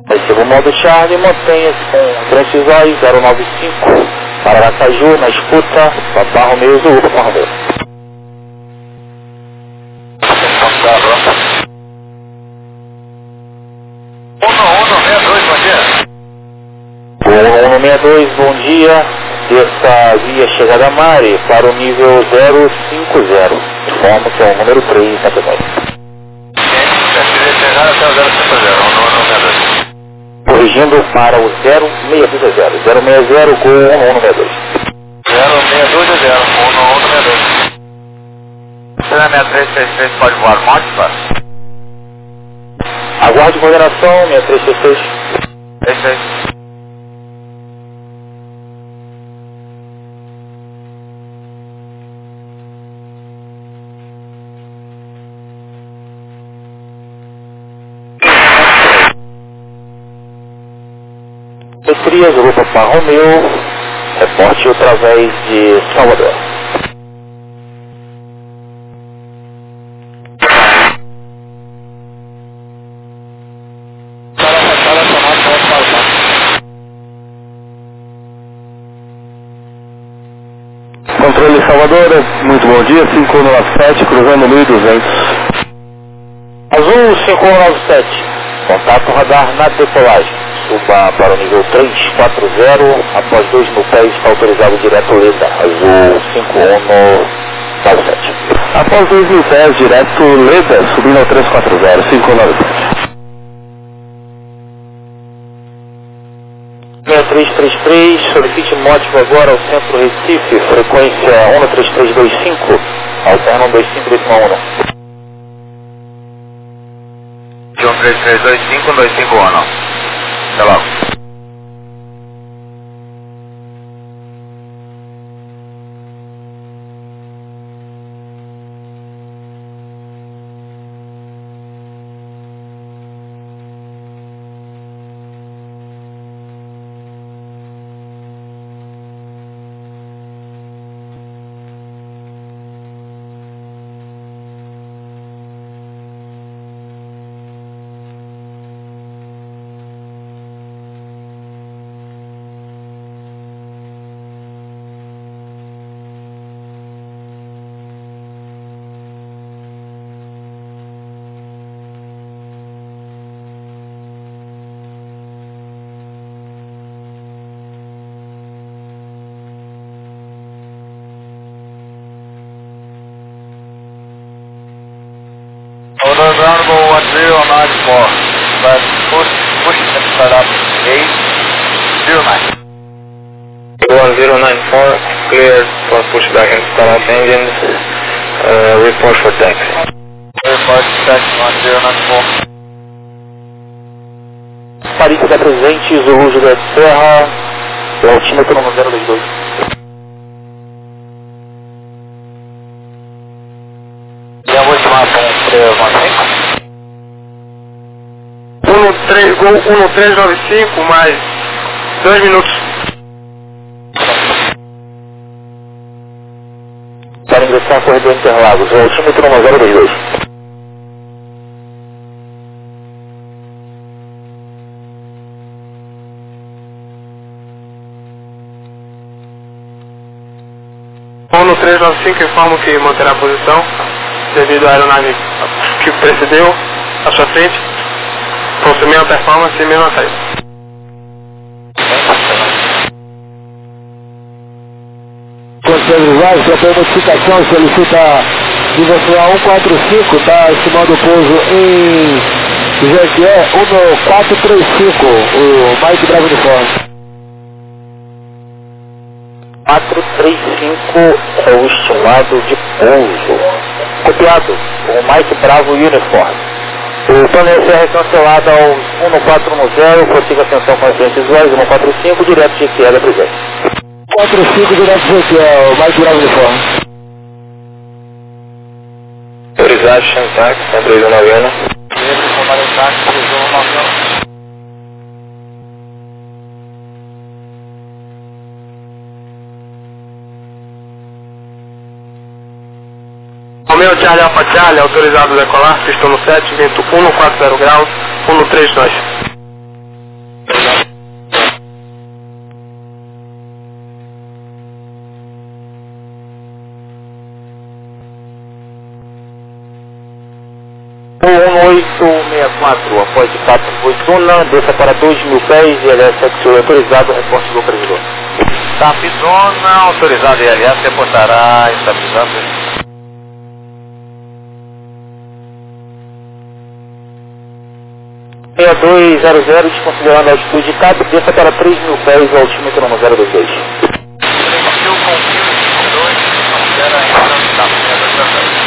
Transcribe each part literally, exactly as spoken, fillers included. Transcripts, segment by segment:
Receba o modo Charlie, mantenha-se com Transcisóis zero nove cinco para Aracaju, na escuta, Papa Romeu, Zulu, Papa Romeu. um um seis dois, bom dia. Terça via chegada a Mare para o nível zero cinco zero. Informo que é o número três na P nove. Corrigindo para o zero seis dois zero. zero seis zero com um um seis dois. zero seis dois zero com um um seis dois. Será seis três seis três pode voar morte, para? Aguarde coordenação, seis três seis seis. seis seis. Petria, Zulu, Papa Romeu, reporte através de Salvador. Controle Salvador, muito bom dia, cinco nove sete, cruzando mil e duzentos. Azul cinco nove sete, contato radar na decolagem. Suba para o nível três quatro zero, após dois mil pés está autorizado direto Leda, Azul cinco nove sete. Após dois mil pés, direto Leda, subindo ao três quatro zero, cinco nove sete. seis três três três, solicite módico agora ao centro Recife, frequência um três três dois cinco, alterna um dois cinco décimo um. um três três dois cinco, um dois cinco um. Até logo. Order Bravo one zero nine four, but push, push and start up eight zero nine. one zero nine four, cleared for pushback and start up engines, uh, report for taxi. Report taxi one zero nine four. Paris está presente, Zulu Juliet Serra, é o altímetro no zero dois dois. E a última com três nove cinco? um três nove cinco mais dois minutos. Para ingressar corredor Interlagos, é o altímetro no zero dois dois. um três nove cinco, informo que manterá a posição devido à aeronave que precedeu à sua frente, com sua mesma performance e mesma saída. Conselho Vaz, para notificação, solicita nível um quatro cinco, está estimando o pouso em G Q E um quatro três cinco, o Mike Bravo Uniforme. quatro três cinco é o estimado de pouso. Copiado, o Mike Bravo Uniform. O plano S R cancelado ao um quatro um zero, prossiga atenção com as frentes visuais, um quatro cinco, direto de G Q E da presente. quatro cinco direto de G Q E, o Mike Bravo Uniform. Autorizado, Chantax, cento e nove anos. Romeo Charlie Alpha Charlie, autorizado a decolar, pistão no sete, vento um quatro zero graus, um três dois. quatro, após de quatro oito um, desça para dois mil pés e L S X autorizado, reporte do localizador. Tapzona autorizado, I L S reportará estabilizando. seis dois zero zero, desconsiderando a altitude de cabo, desça para três mil pés, o altímetro no zero dois dois. três mil com mil dois, considera ainda da zero.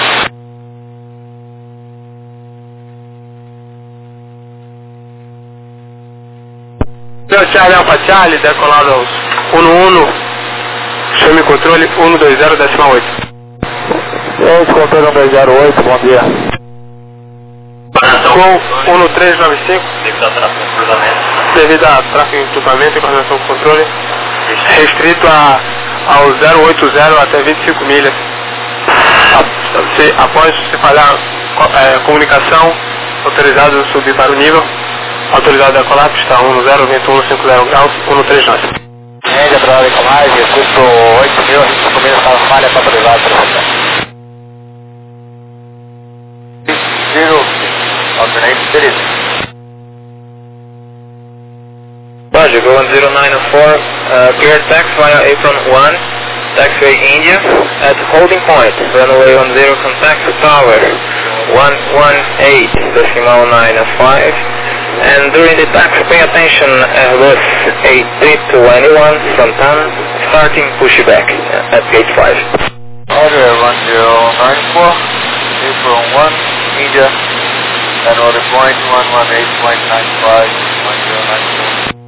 Charlie Alpha Charlie, decolado aos um um, chame controle um dois zero, décima oito. Gente, controle um dois zero oito, bom dia. Com um três nove cinco, devido a tráfego em equipamento e coordenação com controle, restrito a, ao zero oito zero até vinte e cinco milhas. A, se, após se falhar é, comunicação, autorizado subir para o nível. Autorizado a decolar, pista um zero, vento um cinco zero graus, um três nove. Média para a decolagem, custo oito mil, a gente começa a falha para autorizado para você. Zero, alternate series. Roger, go on zero nine four, uh, clear tax via apron one, taxiway India, at holding point, runway one zero, contact tower, one one eight, decimal nine five. And during the tax, pay attention, Airbus A three twenty-one from ten, starting pushback at gate five. Order one zero nine four, apron one, India, and order point one one eight point nine five, one zero nine four.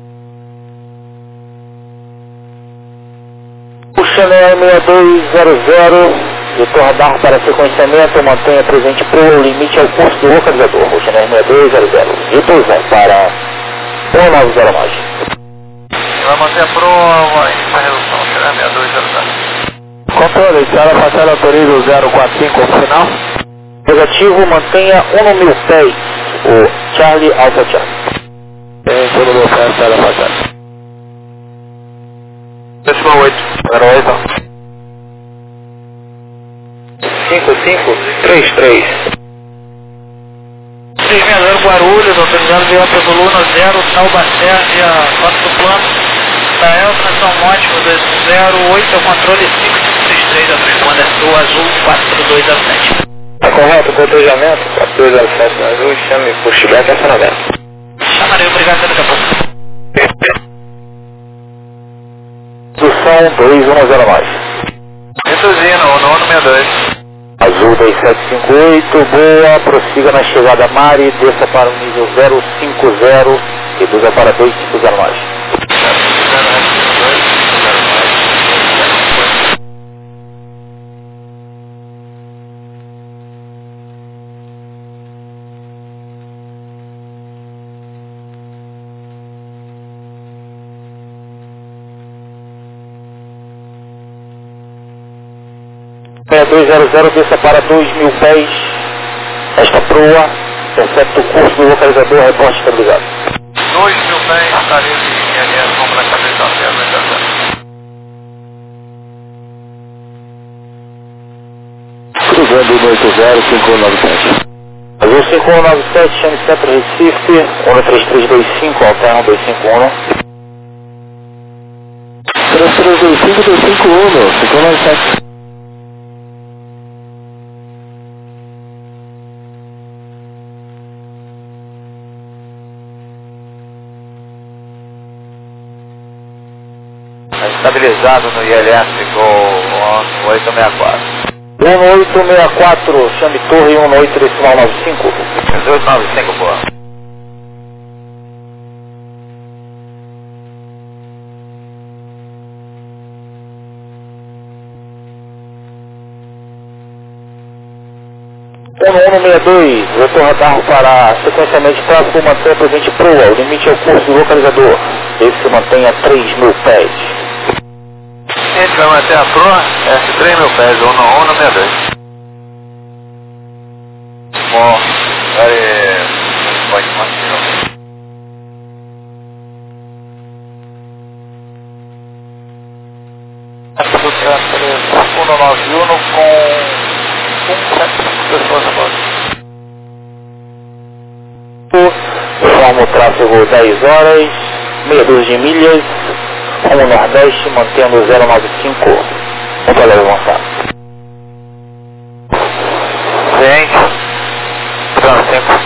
Puxando seis dois zero zero, vetor radar para sequenciamento, mantenha presente para o limite ao curso do localizador. Puxando seis dois zero zero, vetor zero para um nove zero mais. Vai manter a prova em uma redução, será seis dois zero zero. Controle, Sierra Facel autoriza o zero quatro cinco como final. Negativo, mantenha um mil pés, o Charlie Alpha Charlie. Tem um mil pés, Sierra Facel. Décima oito. zero oito. cinco cinco três três. três seis zero Guarulhos, autorizado via outra coluna zero, Taubaté, via quatro do plano. Tael, tração módico dois zero oito, controle cinco cinco três três, a responda é sul azul quatro dois zero sete. Está correto, cotejamento quatro dois zero sete no azul, chame pushback essa novela. Chamarei, obrigado, até daqui a pouco. Indução dois um zero mais. Reduzindo, o nono sessenta e dois. Azul dois sete cinco oito, boa, prossiga na chegada Mari, desça para o nível zero cinco zero, reduza para dois cinco zero mais. seis dois zero zero, desça para dois mil pés, esta proa, exceto o curso do localizador, reporte estabilizado. dois mil pés, estaria em I L S, vamos para a cabeça da Serra, Cruzando no oito zero cinco um nove sete. Azul cinco um nove sete, chame Centro Recife, um três três dois cinco, alterna dois cinco um. três três dois cinco, dois cinco um, cinco um nove sete. estabilizado no I L S, ficou oito seis quatro. um oito seis quatro, chame torre um oito decimal nove cinco. dezoito nove cinco, boa. um um seis dois, vetor radar para sequenciamento de tráfego, mantenha presente proa, o limite é o curso do localizador, esse se mantenha a três mil pés. A gente vai manter a proa, S três mil pés, um um sessenta e dois. Bom, agora pode manter. um nove um com um sete pessoas a bordo. informo o tráfego dez horas, meia dúzia de milhas, rumo nordeste, mantendo zero nove cinco, um valeu avançado. Gente, zero cinco.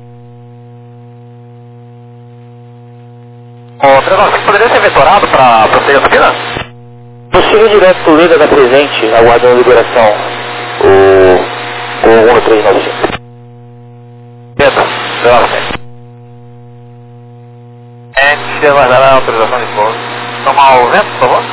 O três nove cinco poderia ser vetorado para proteger a subida? Prossiga direto do Liga da Presente, aguardando a liberação, o, o um três nove cinco. Pedro, zero cinco. A gente aguardará a autorização de pouso. Tomar o vento, por favor?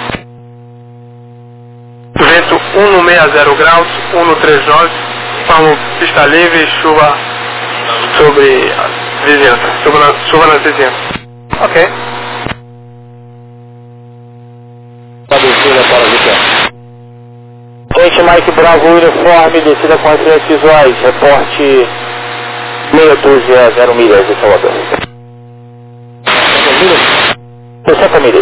Vento cento e sessenta graus, cento e trinta e nove, forma pista livre, chuva sobre a vizinhança, chuva, na, chuva nas vizinhanças. Ok. Descida para o Vicente. Gente, Mike Bravo, uniforme, descida com referências visuais, reporte meia dúzia, zero milhas de Salvador. sessenta milhas.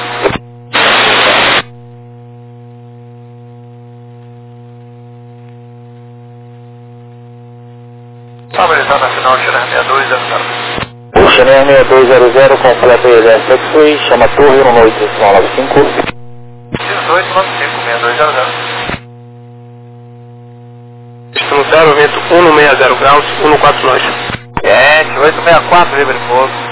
Estabilizado na final, China sessenta e dois zero zero. O China sessenta e dois zero zero completa o I L S X-Way, chama Torre um oito nove cinco. dezoito nove cinco, sessenta e dois zero zero. Estamos zero, vento cento e sessenta graus, cento e quarenta e nove. Gente, oito sessenta e quatro, livre pouso.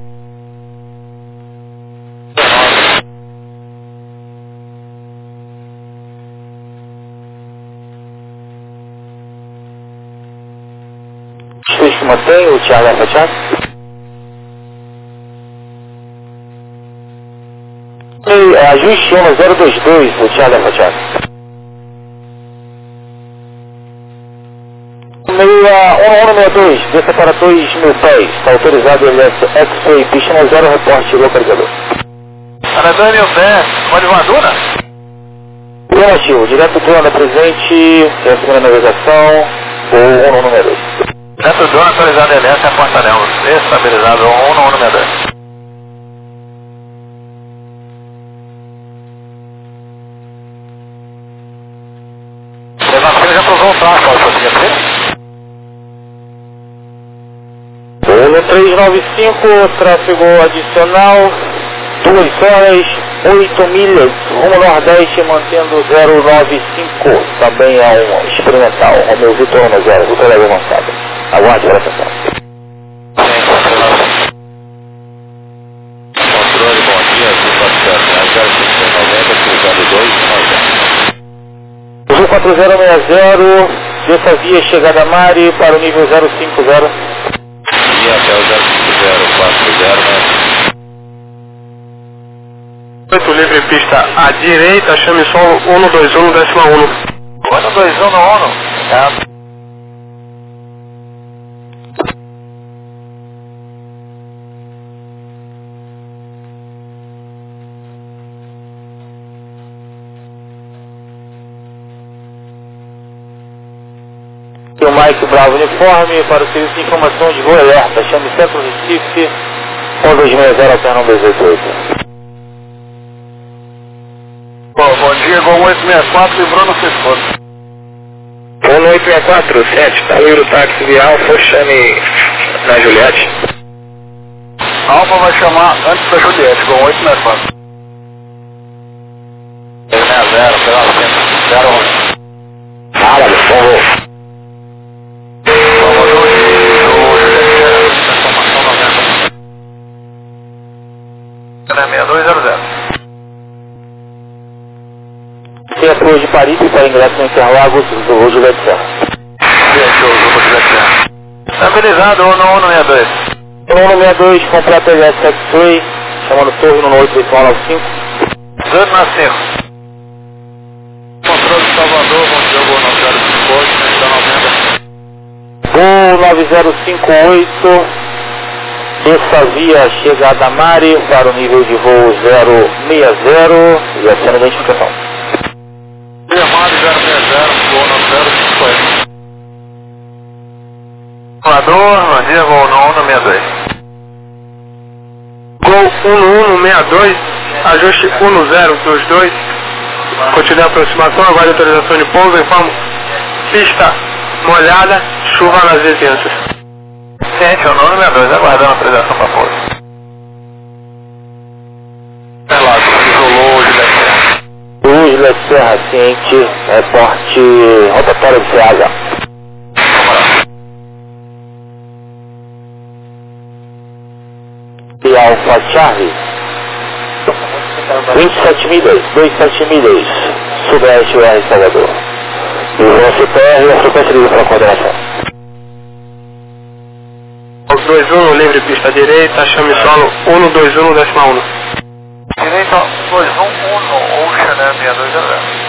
Switch que mantém o Thiago Alfa Charlie. E ajuste um zero dois dois do Thiago Alfa Charlie. Meia um um seis dois, desça para dois mil pés, está autorizado o I L S X-Way, pista zero, reporte localizador. Para dois mil pés, pode voadora? Negativo, direto do ano presente, tem a segunda navegação, ou um um seis dois. Dentro do ano atualizado L S é a porta Nelson, estabilizado um um seis dois. Levação já provou o tráfego, pode conseguir abrir? um três nove cinco, tráfego adicional, duas horas, oito milhas, rumo nordeste, mantendo zero nove cinco, também é um experimental, Romeu Vitor um zero, Vitor leve avançado. Aguarde para atenção. Controle, bom dia, zero cinco noventa, cruzado dois, Azul quatro zero seis zero, desça via chegada a Mari para o nível zero cinco zero. e até o zero cinco zero quatro zero, né? Vento livre, pista à direita, chame solo cento e vinte e um, décima um. um dois um no ONU. É. E o Mike Bravo uniforme para o serviço de informação de voo alerta, chame Centro Recife, um dois seis zero, alterno dois oito oito. Bom, bom dia, Gol oito seis quatro, livrou no Cisco. um oito seis quatro, sete, tá livre o táxi de Alfa, chame na Juliette. Alfa vai chamar antes da Juliette, Gol oito seis quatro. seis seis zero, pela cento, zero um. Fala, meu povo. sessenta e dois zero zero. Tem apoio de Paris para ingresso no Interlagos do voo Juliette Serra. Estabilizado, um um seis dois. um seis dois, completa L S X-Way, chamando Torre um oito oito nove cinco. dezoito nove cinco. Controle de Salvador, bom dia, Gol nove zero cinco oito, Gol nove zero cinco oito, desça via chegada a Mari para o nível de voo zero seis zero e a cena de identificação. Mari zero seis zero, Gol nove zero cinco oito. Voador, bom dia, Gol um um seis dois. Gol um um seis dois, ajuste um zero dois dois, continue a aproximação, aguarde autorização de pouso, informo pista molhada, chuva nas vizinhanças. Ciente, o nono sessenta e dois, aguardando a autorização para pouso. Relado, isolou, Juliette Serra. O Juliette Serra, ciente, reporte rotatório de C H. E Alfa Charlie, vinte e sete milhas, vinte e sete milhas, sudeste U R Salvador. E o nosso P R e a frequência livre para a coordenação. dois um, livre pista direita, chame solo um dois um, décima um. Direita dois um um, Ocean Air seis dois zero zero.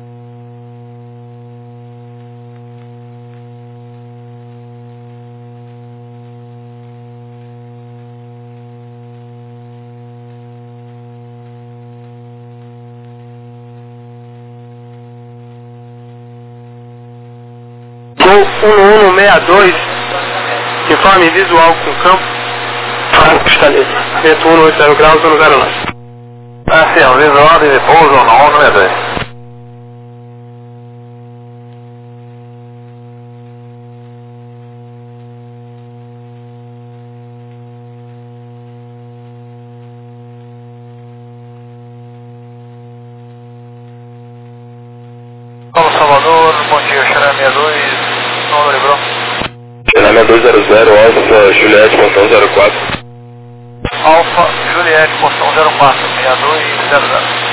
um um seis dois, informe visual com campo, para pista livre. Vento um oito zero graus, um zero nove. Ah, sim, visual de pouso no um sessenta e dois. Paulo Salvador, bom dia, Xará sessenta e dois, número Lebron. Xará sessenta e dois zero zero, Alfa Juliette, portão zero quatro. Alfa Juliette, portão zero quatro, sessenta e dois zero zero.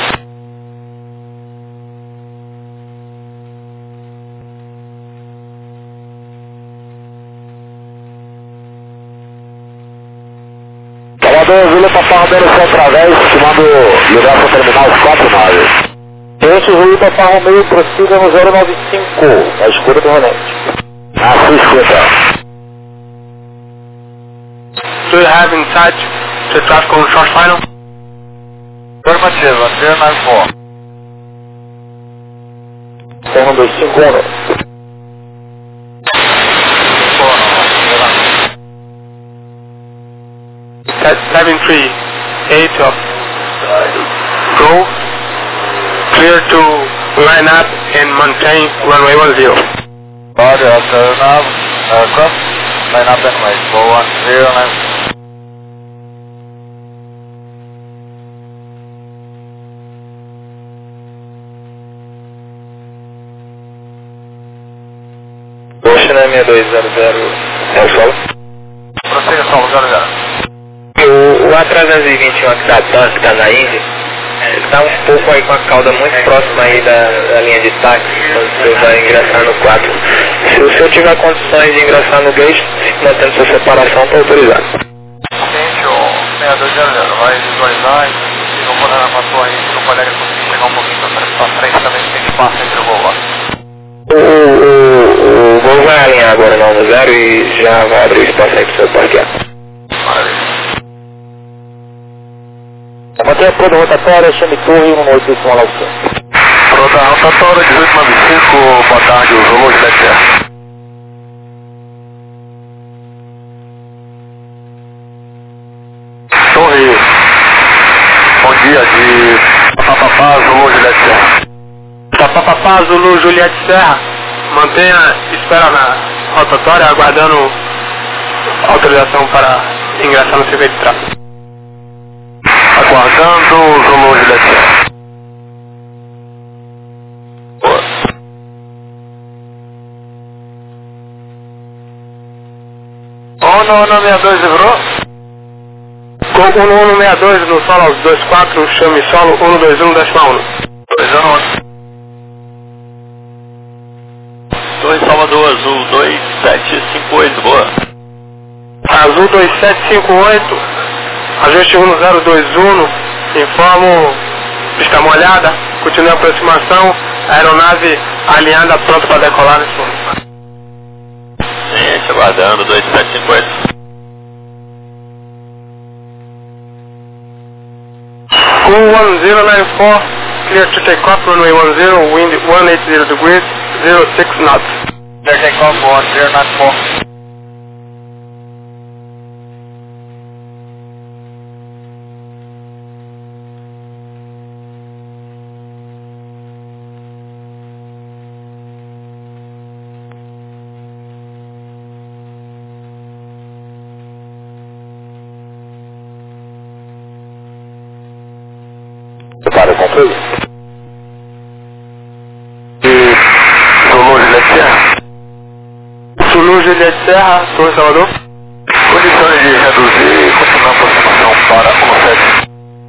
Salvador, Vila Papá Romero Centro Vez, estimando lugar para terminal quatro nove. Este Vila Papá Romero prossiga no zero nove cinco, na escura do Rolante. Assista. Do you have in touch the traffic on short final? Afirmativa, zero nove quatro. um dois cinco um. seven three eight of go, clear to line up and maintain runway one zero. Roger, after nav, aircraft, line up and wait, go one zero nine. Ocean sessenta e dois zero zero, é o solo. Prossiga solo zero zero. O, o A trezentos e vinte e um que está que tá na Indy, ele está um pouco aí com a cauda muito próxima aí da, da linha de táxi, quando você vai ingressar no quatro. Se o senhor tiver condições de ingressar no gate, mantendo sua separação, está autorizado. Ciente, o sessenta e dois zero zero, vai visualizar e não pode na sua aí, se o colega conseguir chegar um pouquinho para frente também, tem espaço entre o voo lá. O, o, o voo vai alinhar agora no um zero e já vai abrir espaço aí para o senhor parquear. Maravilha. Mantenha a toda rotatória, chame torre um oito cinco um nove cinco. Roda rotatória dezoito nove cinco, boa tarde, o Zulu Juliette Serra. Torre, bom dia, de Papapá, Zulu Juliette Serra. Papapá, Zulu Juliette Serra, mantenha espera na rotatória, aguardando autorização para ingressar no circuito de tráfego. Aguardando o Zulu Juliette Serra. um um seis dois, livrou? Com um um seis dois no solo aos dois quatro, chame solo um dois um, décima um. dois um. dois Salvador, Azul dois sete cinco oito, boa. Azul dois sete cinco oito, ajuste um zero dois um, informo, pista molhada, continue a aproximação, aeronave alinhada pronta para decolar nesse momento. Gente, aguardando, dois sete cinco oito. um zero nove quatro, clear to take off, runway one zero, wind one eighty degrees, zero six knots. Clear take off, one zero nine four. controle. E Zulu Juliette Serra. Zulu Juliette Serra, Torre Salvador. Condições de reduzir e continuar a aproximação para um sete.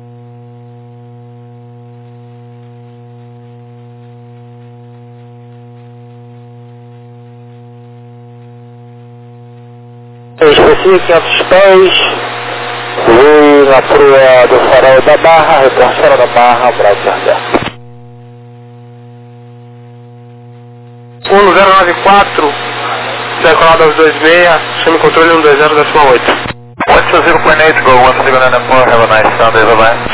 Específico quinhentos pés, voe na proa do farol da Barra, reporte farol da Barra, braço aberto. um zero nove quatro, decolado aos dois seis, chame controle um dois zero decimal oito. one two zero point eight, go one zero nine four, have a nice Sunday, bye bye.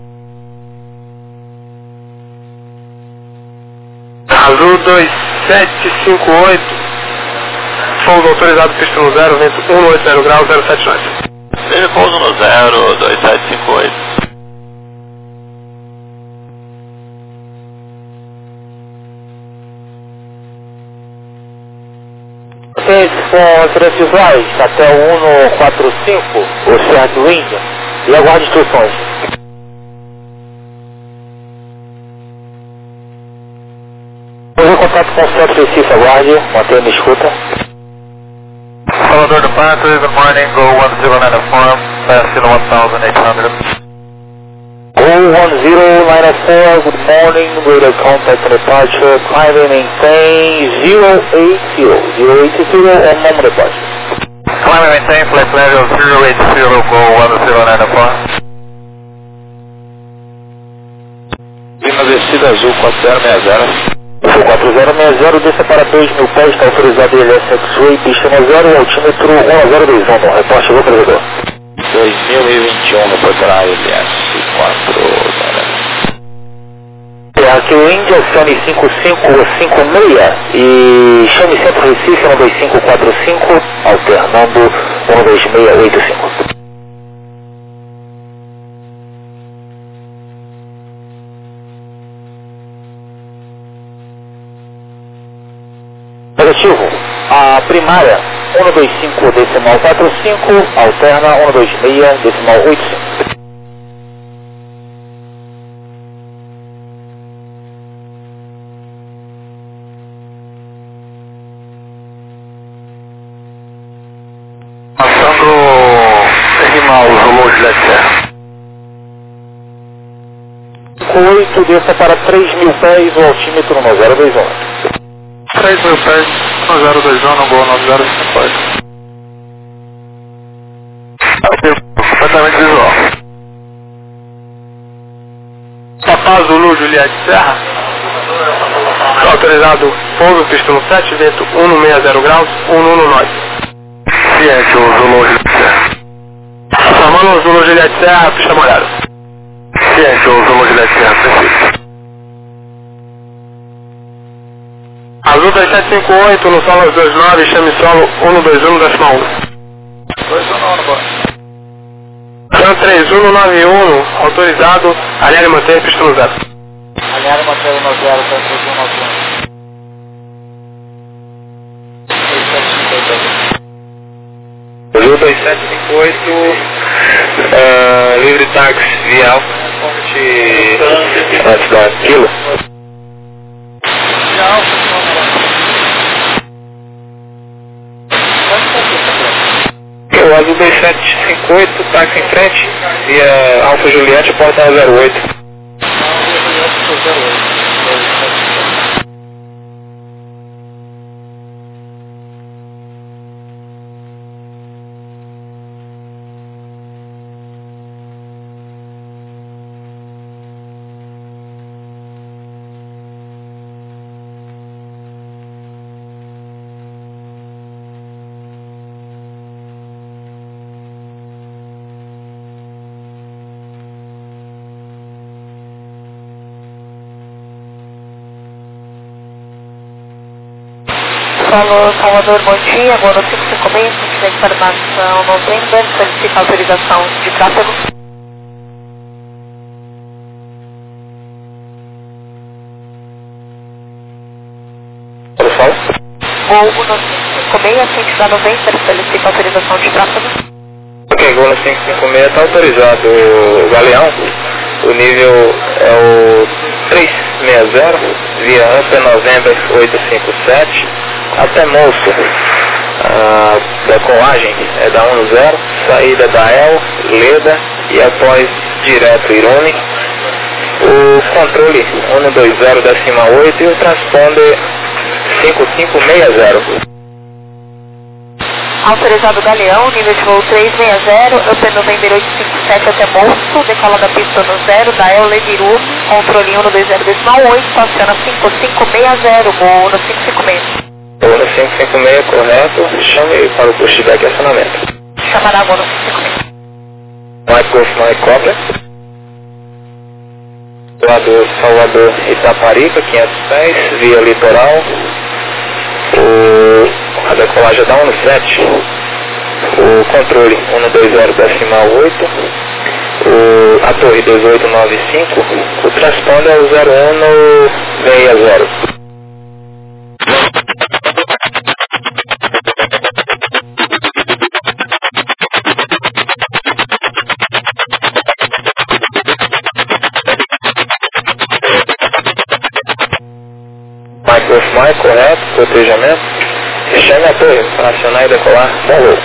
Azul dois sete cinco oito, pouso autorizado pista no zero, vento cento e oitenta graus, zero sete nove. Seja pouso no zero, dois sete cinco oito. Com três visuais até o cento e quarenta e cinco, Oceano Wind, e aguarde instruções. Vou em contato com o centro de Recife, aguarde, mantenha a escuta. Salvador departure, good morning, go one zero nine four, fast in one eight hundred. Go one zero nine four, good morning, radar contact departure, climbing maintain zero eight zero, zero eight zero, on moment departure. Climbing maintain, flight level zero eight zero, go one zero nine four. Lima descida azul quatro zero seis zero. Azul quatro zero seis zero, desça para dois mil pés, está autorizado I L S X-Ray, pista no zero, altímetro um zero dois um, reporte chegou operador. dois mil e vinte e um no portal I L S quatro zero. É, aqui o Índia, Sony cinco cinco cinco seis e chame Centro Recife um dois cinco quatro cinco, alternando um dois seis oito cinco. Negativo, a primária um dois cinco decimal quatro cinco, alterna um dois seis decimal oito cinco. Passando Rimal, Zulu Juliette Serra. oito, desça para três mil pés, o altímetro no zero dois um. três mil pés, um zero dois um, no gol nove zero cinco oito. Completamente visual. Papá Zulu Juliette Serra, autorizado pouso pista no sete, vento cento e sessenta graus, cento e dezenove. Ciente, o Zulu Juliette Serra. Chamando o Zulu Juliette Serra, pista molhada. Ciente, o Zulu Juliette Serra, preciso. Azul dois sete cinco oito, no solo dois nove, chame solo um dois um, decimal um. dois um nove, bora. Cam três um nove um, autorizado, alinhar e manter, pista no zero. Alinhar e manter no zero, Cam três um nove um. Azul dois sete cinco oito, uh, livre táxi via Alfa, fonte antes da Kilo. O Azul dois sete cinco oito, táxi em frente, via Alfa Juliette, porta zero oito. Alô, Salvador, bom dia. Agora cinco cinco seis, sentido de informação novembro, solicita autorização de tráfego. Pessoal? Gol cinco cinco seis, sentido da novembro, solicita autorização de tráfego. Ok, Gol cinco cinco seis está autorizado, o Galeão, O nível é o trezentos e sessenta, via Upper November oitocentos e cinquenta e sete, até Moço. A decolagem é da um zero, saída da El, Leda e após direto Irune. O controle um dois zero decimal oito e o transponder cinco cinco seis zero. Autorizado Galeão, nível de voo trezentos e sessenta, Upper November oitocentos e cinquenta e sete até Moço, decola da pista no zero, da El Lediru, controle um dois zero decimal oito, estaciona cinco cinco seis zero, voo no cinco cinco seis. Voo no cinco cinco seis, correto, chame para o pushback e acionamento. Chamará voo no cinco cinco seis. Mike Golf Mike Cobra. Salvador, Salvador Itaparica, quinhentos pés, via litoral. O, a decolagem é da um sete. O controle um dois zero decimal oito. O, a torre dois oito nove cinco. O transponder é o zero um seis zero. Mike Golf Mike, correto, protejamento. Chame a torre para acionar e decolar. Bom voo.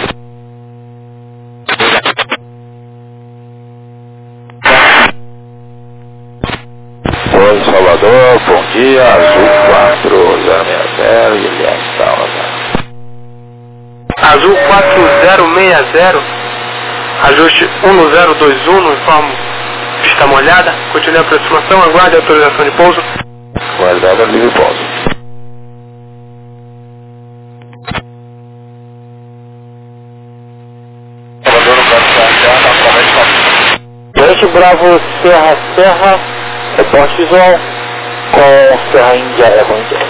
Oi, Salvador, bom dia, Azul quatro zero seis zero, Guilherme Salvador. Azul quatro zero seis zero, ajuste um zero dois um, informo pista molhada, continue a aproximação, aguarde a autorização de pouso. Guardado livre pouso. Oeste Bravo Serra Serra, reporte visual com Serra Índia Evo Índia.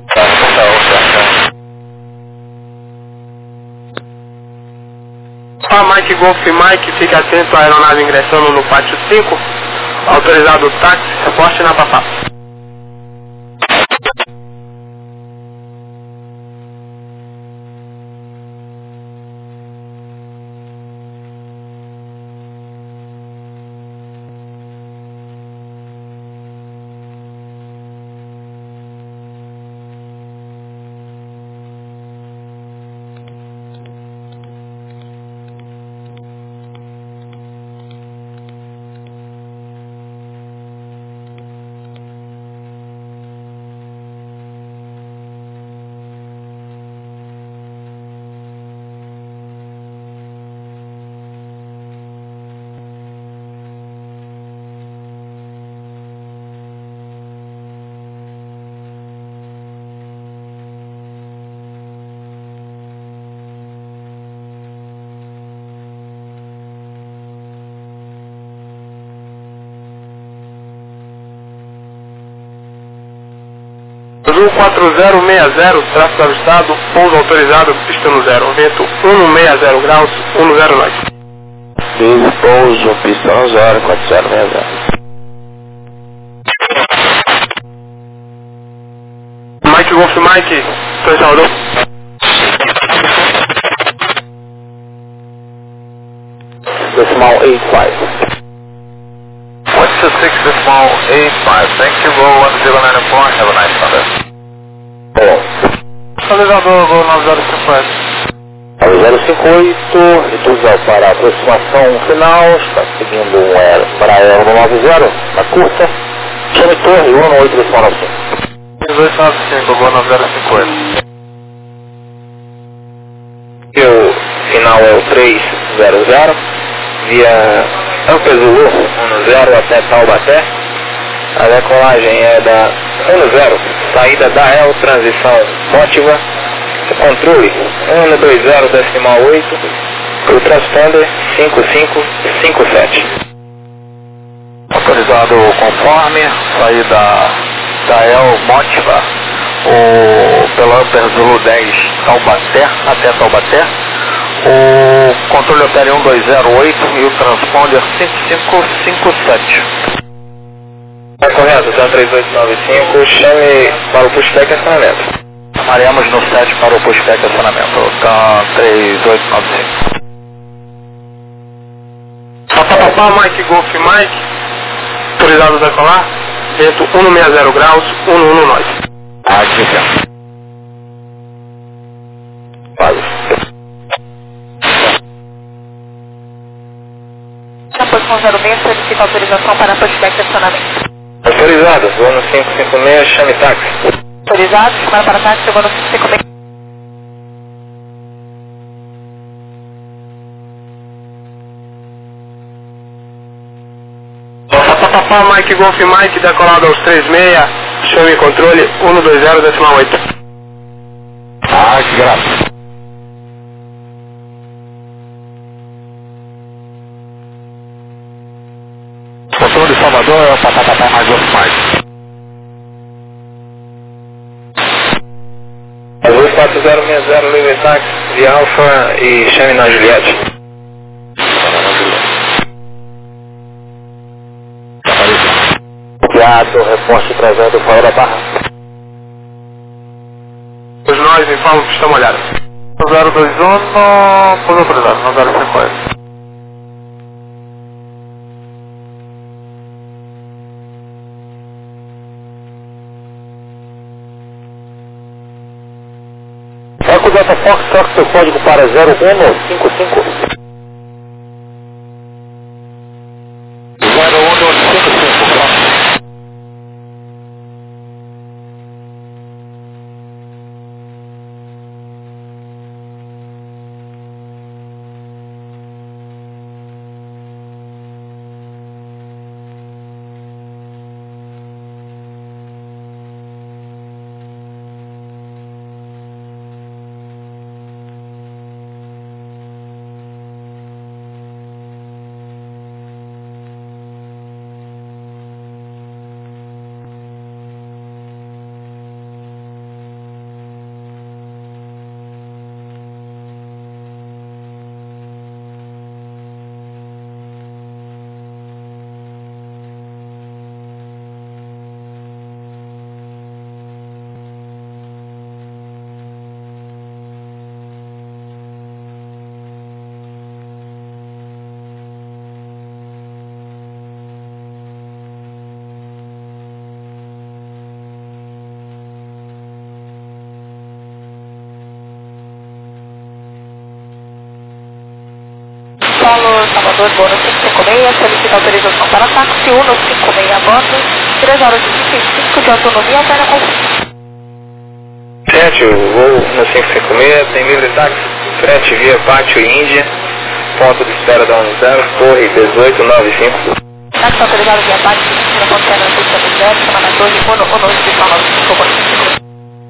Ah, Mike Golf Mike, fique atento à aeronave ingressando no pátio cinco, autorizado táxi, reporte na Papá. Azul quatro zero seis zero, tráfego avistado, pouso autorizado, pista no zero, vento um sessenta graus, um zero norte. Livre pouso, pista no zero, quatro zero seis zero. Mike Golf Mike, São Salvador. Decimal oitenta e cinco. What's the six decimal eight five? Thank you, Go one zero nine four, have a nice Sunday. Autorizador, Go nove zero cinco oito. nove zero cinco oito, Ituzal para aproximação final, está seguindo um aero para aero no nove zero, na curta, chame torre um oito decimal nove cinco. dezoito nove cinco, Go nove zero cinco oito. E o final é o três zero zero, via Upper Zulu um zero até Taubaté. A decolagem é da um zero, saída da El, transição Mótiva. O controle um dois zero decimal oito, o transponder cinco cinco cinco sete. Autorizado conforme, saída da El Mótiva, o pela Upper Zulu dez Taubaté, até Taubaté. O controle opera um dois zero oito e o transponder cinco cinco cinco sete. Está correto, então três oito nove cinco, chame para o pushback e acionamento. Chamaremos no sete para o pushback e acionamento, então três oito nove cinco. Papapá, Mike Golf Mike, Autorizado a decolar, vento cento e sessenta graus, cento e dez nós. Aqui, Vale. Na posição zero seis, solicita autorização para pushback de acionamento. Autorizado, voo no cinco cinco seis, chame táxi. Autorizado, chamar para táxi, voo no cinco cinco seis. Papapá, Mike Golf Mike, decolado aos três seis, chame controle cento e vinte decimal oito. Ah, que graça. Controle de Salvador é o papapá mais outro mais. Azul quatro zero seis zero, livre táxi, via Alfa e chame na Juliette. Copiado, reporte trazendo fora da barra. Os nós informam que estão molhados. zero dois um, por autorizado, não zero cinquenta. Eco Delta Fox, troca seu código para zero um cinco cinco. zero um cinco cinco, pronto. Solo Salvador, voo no cinco cinco seis, solicita autorização para táxi cento e cinquenta e seis a bordo, três horas e trinta e cinco de autonomia, opera com... Sete, o voo no cinco cinco seis, tem livre táxi, frete via Pátio Índia, ponto de espera da um zero, torre dezoito noventa e cinco. Táxi autorizado via Pátio Índia, na ponteira na pista do zero, chama na torre, Ono, Ono, Digital nove cinco.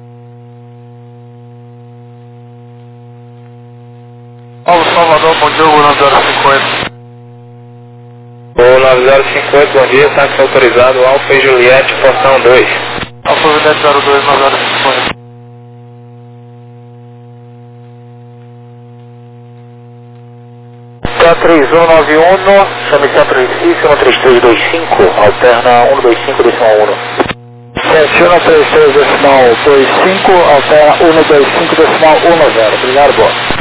Paulo Salvador, bom dia, nove zero cinquenta. Voo nove zero cinco oito, bom dia, táxi autorizado, Alfa e Juliette, portão dois. Alfa Juliette zero dois, nove zero cinquenta. K três um nove um, chame Centro Recife, um três três dois cinco, alterna cento e vinte e cinco decimal um. sete um três três decimal dois cinco, alterna cento e vinte e cinco decimal um zero. Obrigado, boa.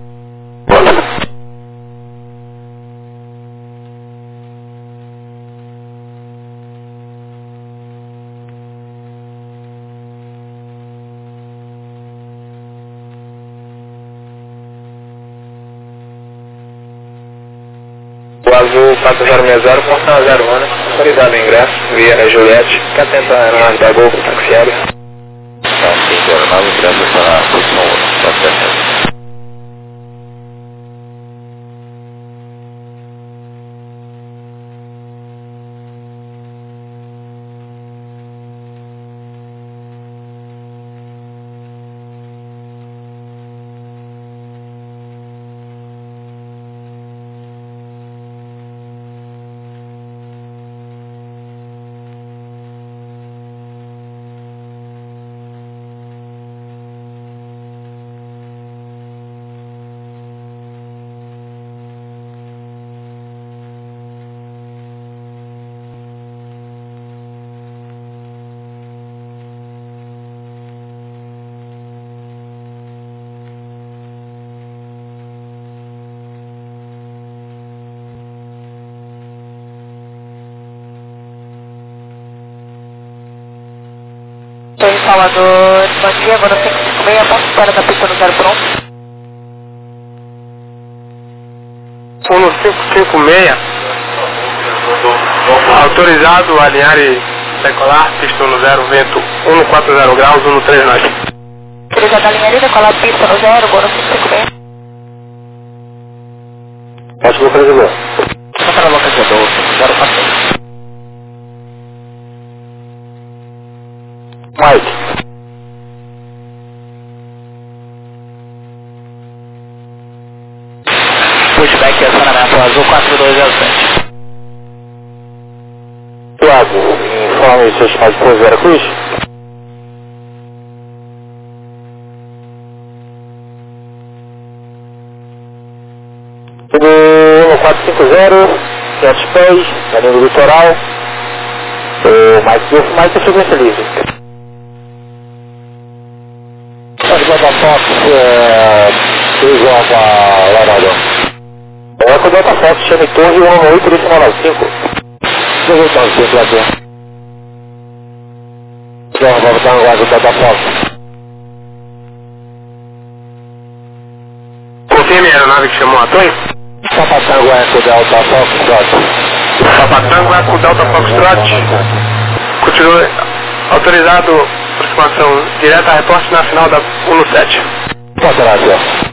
O Azul quatro zero seis zero, portão zero um, autorizado o ingresso, via Juliette, quer tentar a aeronave da Gol, taxiado. Então, sim, aeronave, ingresso para a posição um, tá certo. Estou em Salvador, bom dia, Goro cinco cinco seis, posso espera da pista no zero pronto? um no cinco cinco seis, autorizado a alinhar e decolar, pista no zero, vento um no quatro zero graus, um no três nove. Autorizado a alinhar e decolar, pista no zero, Goro cinco cinco seis. Pode localizador. Só para localizador, zero quatro seis. Mike. Pushback e acionamento azul quatro dois zero sete. Tiago, informe seu estimado de pouso Veracruz. Tudo um quatro cinco zero, quinhentos pés, na linha do litoral. O Mike deu mais da frequência livre. Pode botar Fox, dois Alfa Laradão. É com o Delta Fox, chame Torre um um oito decimal nove cinco. Deixa eu ver o cinco lá dentro. Já vou botar no guarda do Delta Fox. Confirme a aeronave que chamou a torre. Papatango é com o Delta Fox, Trot. Papatango é com o Delta Foxtrot. Continua autorizado aproximação direta a reporte nacional da um no sete. Pode lá, senhor.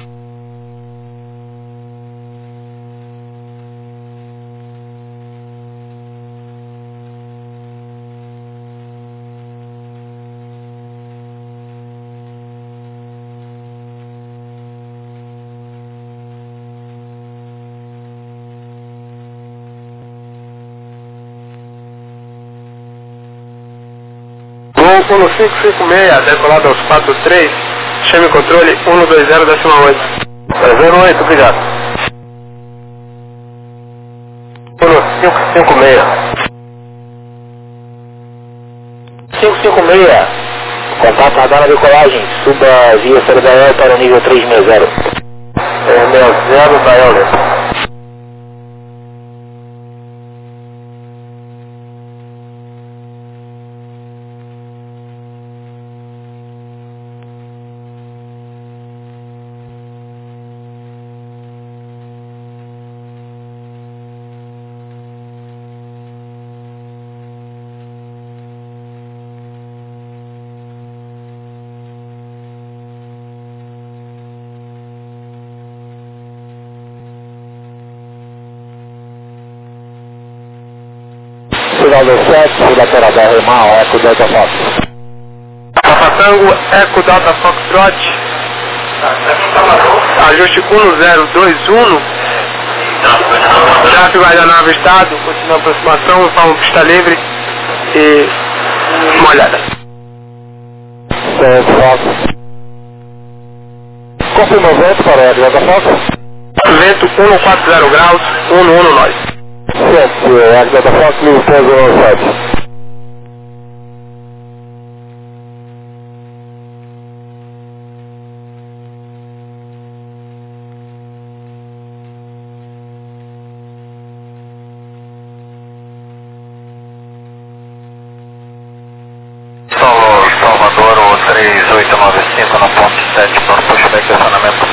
um no cinco cinco seis, decolado aos quatro três, chame controle um no dois zero decimal oito. zero oito, obrigado. um no cinco cinco seis. cinco cinco seis. Contato radar na decolagem. Suba via Cerebrael para o nível trezentos e sessenta. trezentos e sessenta da Euler. Sinal do sete, lateral da Remal, Eco Delta Fox. Papatango, Eco Delta Foxtrot. Ajuste um no zero dois um. Tráfego aeronave estado, continua a aproximação, forma pista livre e uma olhada. sete Fox. Confirma o vento para o Eco Delta Fox. Vento um no quatro zero graus, um no um no nove. sete, Eco Delta Fox, nível pouso sete. Salvador, o três oito nove cinco no ponto sete para o pushback e acionamento.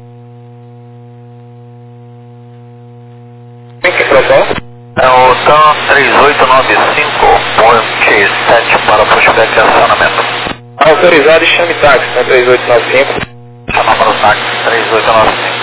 É o TAM três oito nove cinco, ponto sete para pushback e acionamento. Autorizado e chame táxi na três oito nove cinco. Chama para o táxi três oito nove cinco.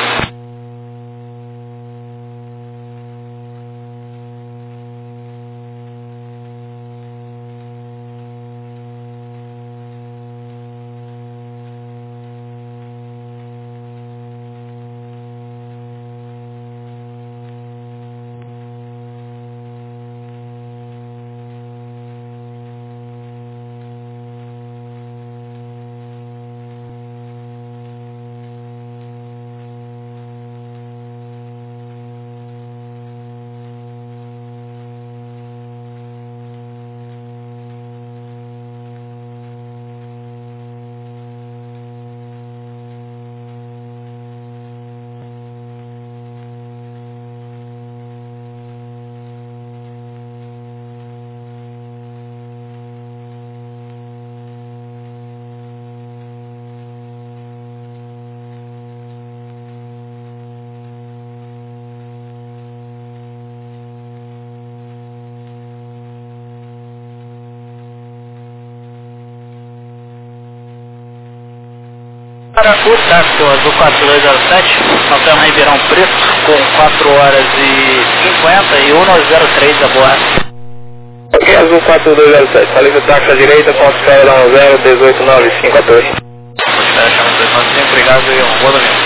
Agora o táxi azul quatro dois zero sete, nós temos Ribeirão Preto com quatro horas e cinquenta e um zero três a bordo. Ok, azul quatro dois zero sete, falei do táxi à direita, ponto espera da um zero, dezoito nove cinco a torre. Espera, chama dois nove cinco, obrigado e um bom domingo.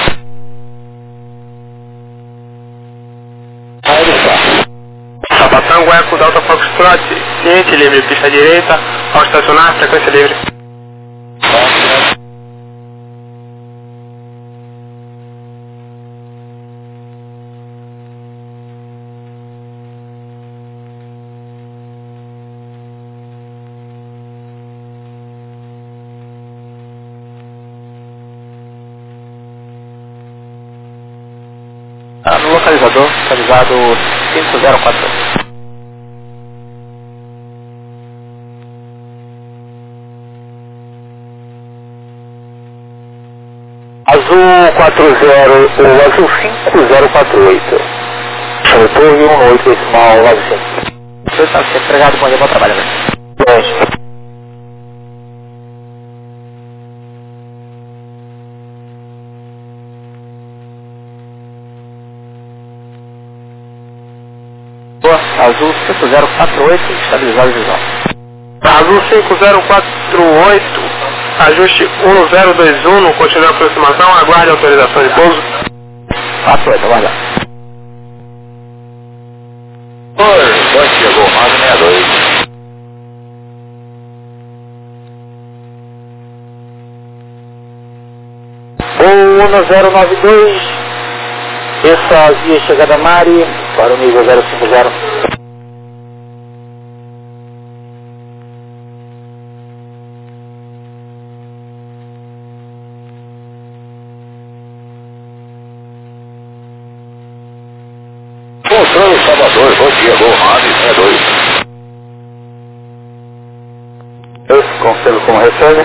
Aí ele está. Sapatango, Eco, Delta Foxtrot, ciente, livre, pista à direita, ao estacionar, frequência livre. Ah, no localizador, localizado cinco zero quatro. Azul quatro zero, o azul cinco zero quatro oito. Chave torre um oito decimal nove cinco. Você está sempre empregado, bom dia, bom trabalho, né? Bom. Azul cinco zero quatro oito, estabilizado visual. Azul cinco zero quatro oito, ajuste um zero dois um, continue a aproximação, aguarde a autorização de pouso. quatro oito, aguarda. Oi, dois chegou, nove seis dois. O um zero nove dois, essa via chegada Mari, para o nível zero cinco zero. Controle Salvador, bom dia, gol nove seis dois. Esse conselho como recebe.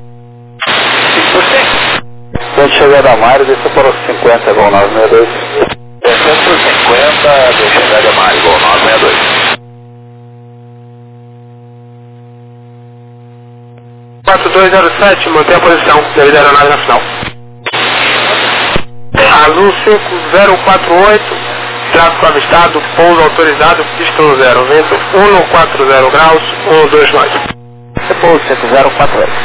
Quando chegar da Mari, desça para os cinquenta, gol nove seis dois. Descendo por cinquenta, de chegar da Mari, gol nove seis dois. quatro dois zero sete, mantém a posição, devido à aeronave na final. Azul cinco zero quatro oito, tráfego avistado, pouso autorizado, pista um zero, vento um quatro zero graus, um dois nove. Pouso cinco zero quatro oito.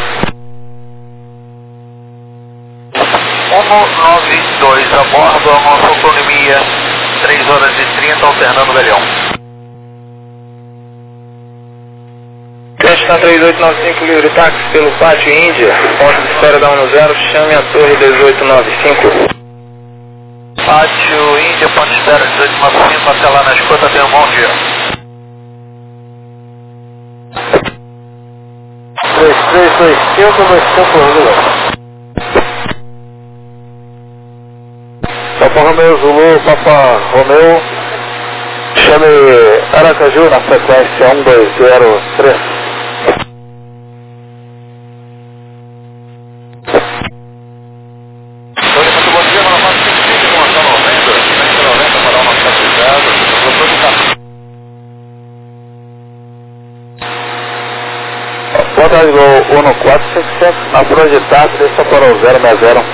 um nove dois a bordo, a nossa autonomia, três horas e trinta, alternando Galeão. Questão três oito nove cinco, livre táxi pelo Pátio Índia, ponto de espera da um zero, chame a torre dezoito nove cinco. Pátio Índia, ponto de espera dezoito nove cinco, até lá na escuta, tenha um bom dia. três três dois cinco, dois cinco Zulu. Papa Romeu Zulu, Papa Romeu, chame Aracaju na frequência um dois zero três. Muito bom dia, nós vamos ter que montar noventa, cento e noventa para o nosso castigado, doutor do carro. Boa tarde, gol um quatro cinco cinco, na projetada, desça para o zero seis zero.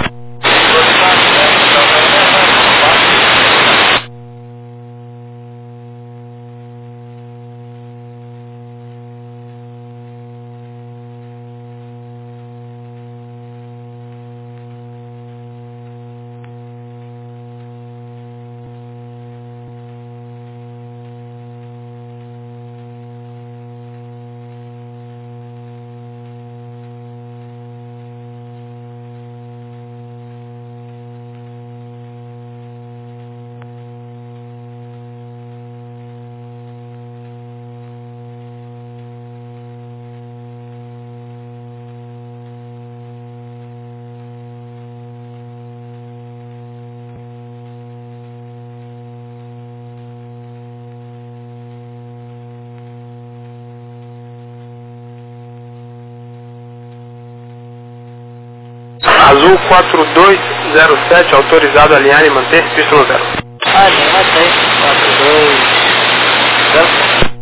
Azul quatro dois zero sete, autorizado a alinhar e manter pista no zero. Alinha, mantém, quatro dois zero sete.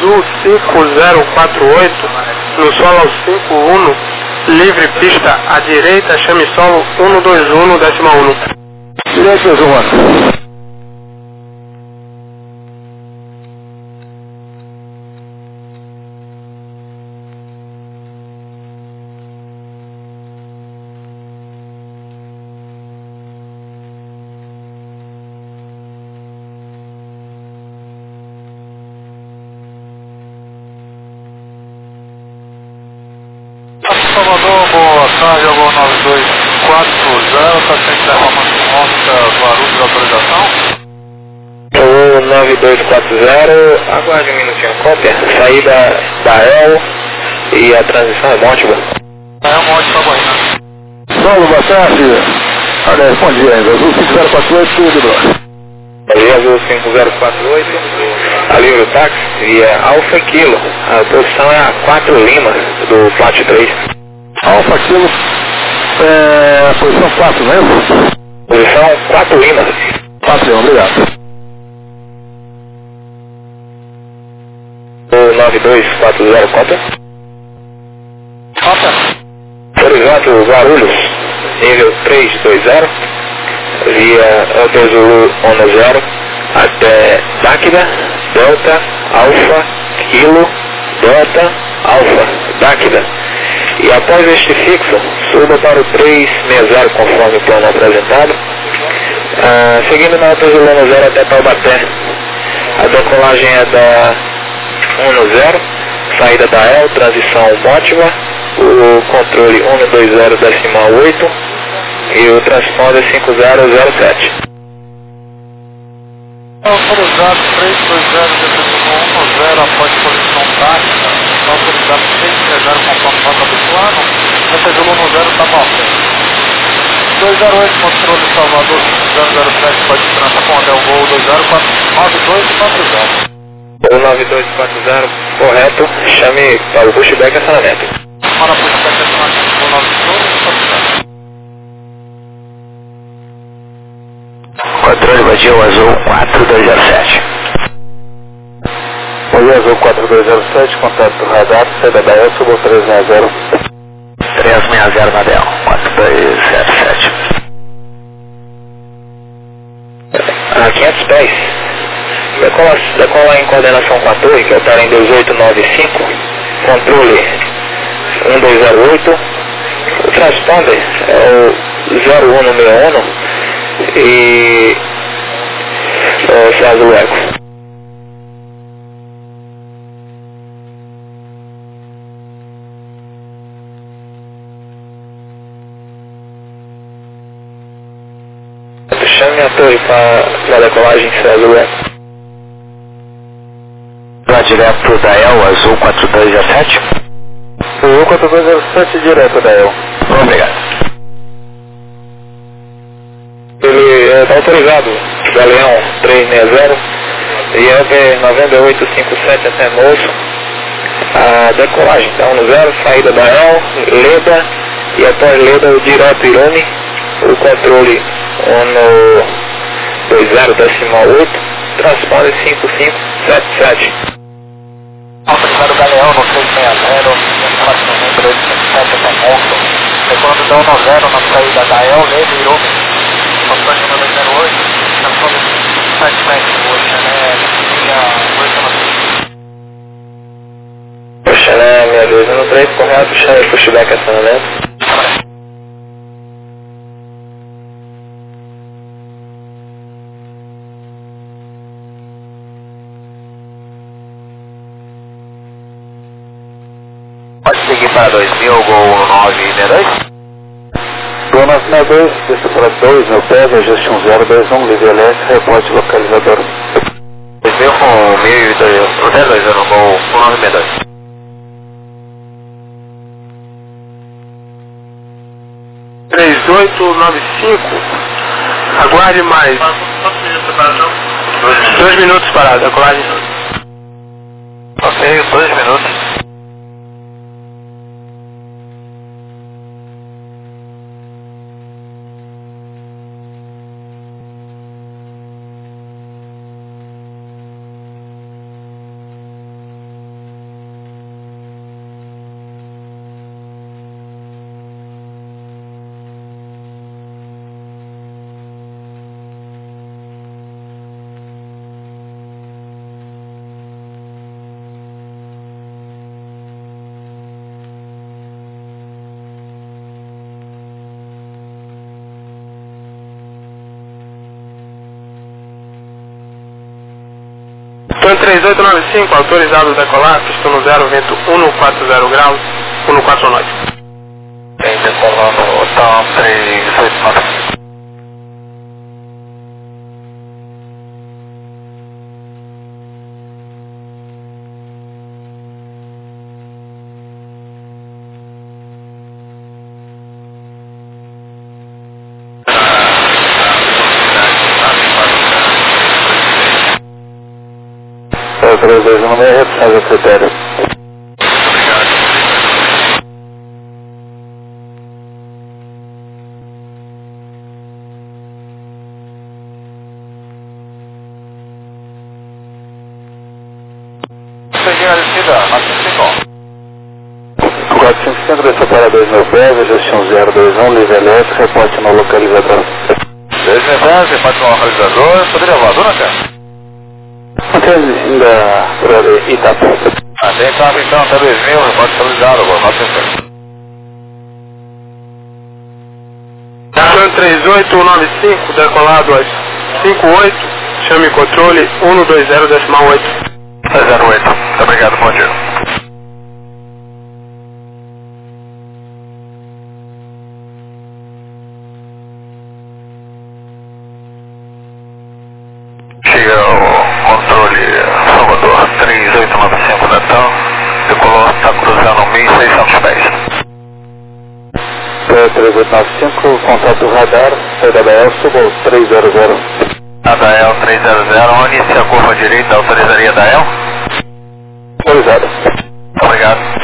Azul cinco zero quatro oito, no solo cinco um, livre pista à direita, chame solo um dois um, décima um. Direito, Azul. Salvador, boa tarde, alô nove dois quatro zero, está sem performance nossa, Guarulhos, autorização? Alô nove dois quatro zero, aguarde um minutinho, cópia, saída da E L e a transição é Mótiba. É um ótimo aguardando. Saulo, boa tarde. Olha, respondi ainda, Azul cinco zero quatro oito, tudo bom. Ali Azul cinco zero quatro oito, ali o táxi via Alfa Kilo, a posição é a quatro Lima do Flat três. Alfa Kilo, é, posição quatro, não é? Posição quatro Lima. quatro Lima, obrigado. O nove dois quatro zero, cópia. Cópia. Horizonte Guarulhos, nível três dois zero, via Hotel Zulu Onda zero, até Dáquida, Delta, Alfa, Kilo, Delta, Alfa, Dáquida. E após este fixo, suba para o três seis zero conforme o plano apresentado, ah, seguindo na Hotel Zulu Onda zero até Taubaté. A decolagem é da um zero, saída da E L, transição Mótiva, o controle um dois zero decimal oito e o transponder cinco zero zero sete. Autorizado três dois zero, decimal um zero, após posição tática, autorizado seis três zero conforme nota do plano, Hotel Zulu um zero está bom. dois zero oito, controle Salvador cinco zero zero sete, pode transponder o voo dois zero quatro nove dois quatro zero. O nove dois quatro zero, correto, chame para o pushback acionamento. Para pushback acionamento, voo nove dois quatro zero. Controle Badio Azul quatro dois zero sete. Badio Azul quatro dois zero sete, contato radar, saída da E L, subo três seis zero. três seis zero na D E L, quatro dois zero sete. A quinhentos pés. Decola, decola em coordenação com a torre, que opera em dois oito nove cinco, controle um dois zero oito, o transponder é o zero um seis um e é, César Eco. Chame a torre para a decolagem César Eco. Lá direto da E L, Azul quatro dois zero sete. O quatro dois zero sete direto da E L. Obrigado. Ele está autorizado, Galeão três seis zero, I E V nove oito cinco sete até Moço. A decolagem está um zero, saída da E L, Leda, e após Leda o direto Irune, o controle um dois zero decimal oito, transponder cinco cinco sete sete. Autorizado Galeão no três seis zero, instalação número oito cinco sete até Monstro, decolando da um zero na saída da E L, Leda, Irune, controle número zero oito, transponder sete sete, hoje, né, linha oito nove. Poxa, né, minha dois um três, correto, chame pushback acionamento. Pode seguir para dois mil, Gol nove seis dois. Gol nove seis dois, desça para dois mil pés, ajuste um zero dois um, livre leste, reporte localizador. dois mil com mil e dois zero, Gol nove seis dois. três oito nove cinco, aguarde mais dois minutos parado, aguarde. Ok, dois minutos. três oito nove cinco, autorizado a decolar, pista no zero, vento cento e quarenta graus, cento e quarenta noite. Tem decolando, tá três oito nove cinco. três dois um seis, faz o critério. Peguei a descida, quatro cinco cinco. quatro cinco cinco, desceu para dois mil pés, gestão zero dois um, livre elétrico, reporte no localizador. dois mil pés, reporte no localizador, poderia voadora, cara? Ainda por ali, Itapa. Ah, tem Itapa então, até dois mil, reporte estabilizado, agora quatro cinco. três oito nove cinco, decolado às cinco oito, chame controle cento e vinte decimal oito. zero oito, muito obrigado, bom dia. Chega o controle Salvador três oito nove cinco Natal, decolou, está cruzando mil e seiscentos pés. três oito nove cinco, contato radar, saída da El, subo três zero zero. A da El três zero zero, onde se a curva direita autorizaria da El? Autorizado. Obrigado.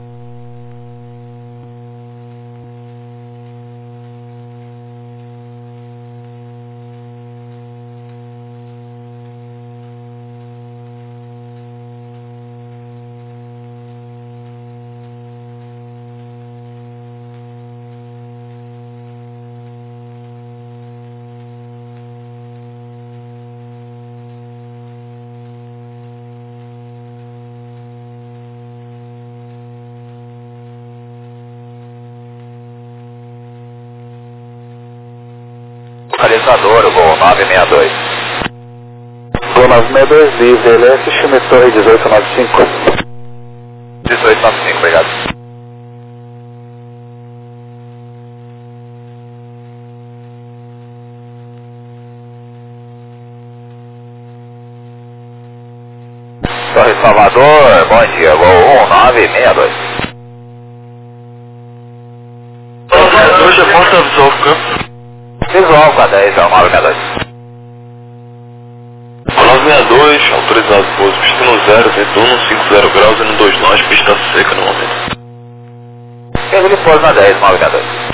Localizador, voo nove seis dois. Voo nove seis dois, livre elétrico, chame torre dezoito nove cinco. dezoito nove cinco, obrigado. Torre Salvador, bom dia, voo nove seis dois. Hoje é ponta Visual, Visual com a dez, é o nove seis dois. nove seis dois, autorizado pouso, pista no zero, vento um, cinco zero graus e no dois nós, pista seca no momento. Chega de pouso na dez, nove seis dois.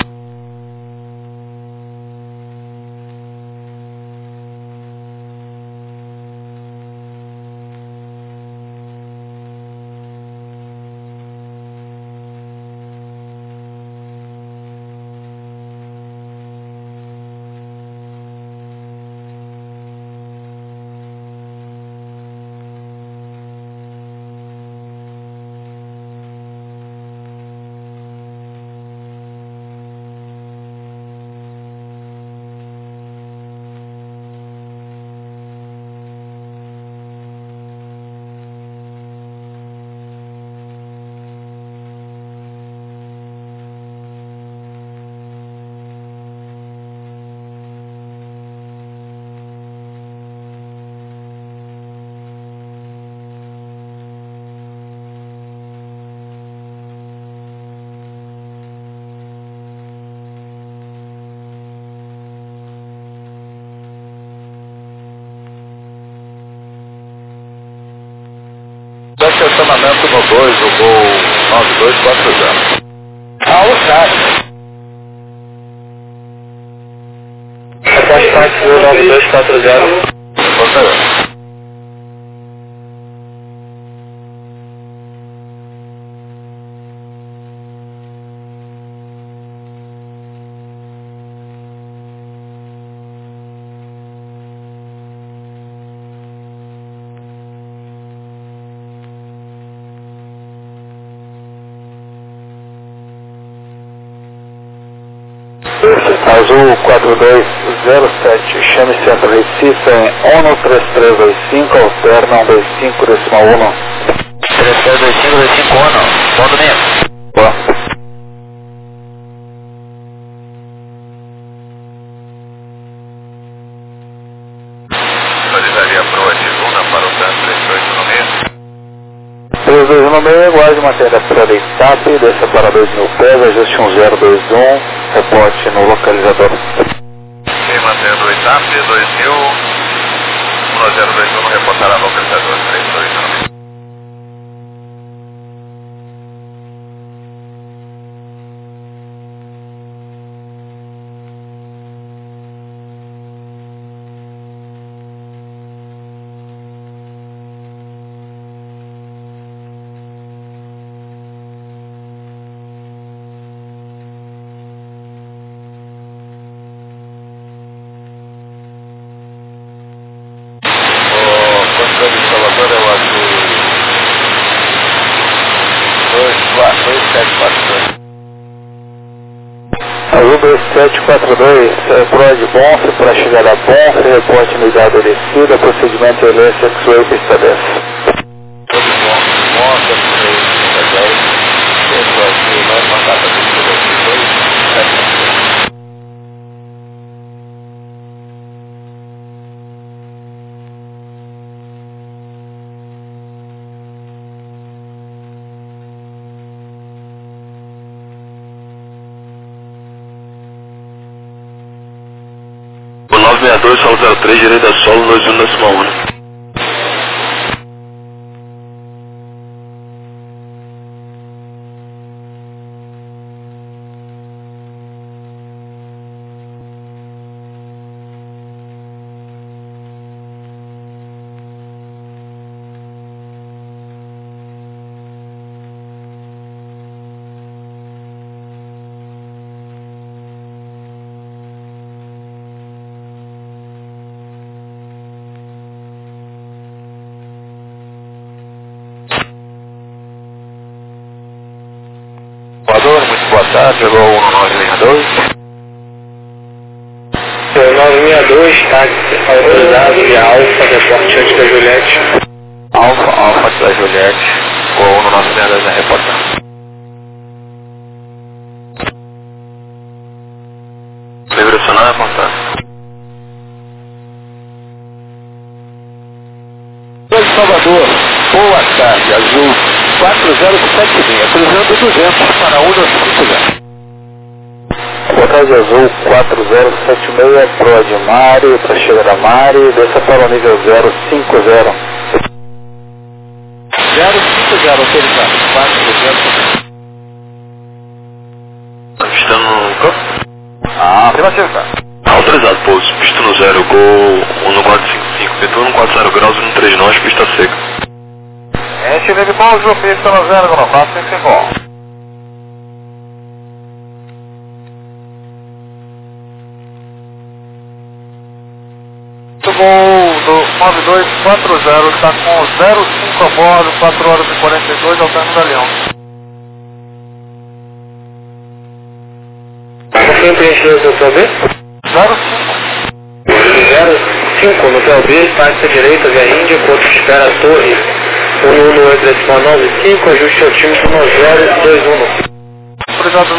Estacionamento no dois, o gol nove dois quatro zero. Alçado. Contato nove dois quatro zero. Você. Azul quatro dois zero sete, chame centro Recife em um três três dois cinco, alterna um dois cinco decimal um. três três dois cinco, dois cinco um, ponto mesmo. Boa. Validaria proa de Luna para o TAP três dois um seis. três dois um seis, guarde matéria para a TAP, desça para dois mil pés, ajuste um zero dois um, reporte no localizador. Quem mantendo o TAP dois mil, um zero dois um, reportará localizador três dois um seis. Azul dois sete quatro dois, proa de Bonfe para chegar a Bonfe, reporte unidade descida, procedimento L S X-Way que estabelece. O nove seis dois, solo zero três, direita solo, dois um decimal um. Muito boa tarde, chegou o nove seis dois. O nove seis dois, táxi autorizado via Alfa, reporte antes da Juliette. Alfa, Alfa da Juliette, com o nove seis dois a reportar. Livre sonar a contar. Salvador, boa tarde, Azul quatro zero sete seis, cruzando duzentos para um cinco zero. Boa tarde, Azul quatro zero sete seis, proa de Mari, para chegar a Mari, desça para o nível zero cinco zero. zero cinco zero, autorizado, quatro zero. Pista no campo? Ah, afirmativo, tá. Autorizado, pouso. Pista no zero, gol um quatro cinco cinco, retorno quatro zero graus, um três nove, pista seca. Enche de pouso, pista no zero, no quatro cinco cinco. Voo do nove dois quatro zero, está com zero cinco a bordo, quatro horas e quarenta e dois, alterno da Leão. Quem preencheu o seu T B? zero cinco. zero cinco no T B, parte direita via Índia, ponto de espera Torre. um um oito decimal nove cinco, ajuste altímetro um zero dois um. Obrigado.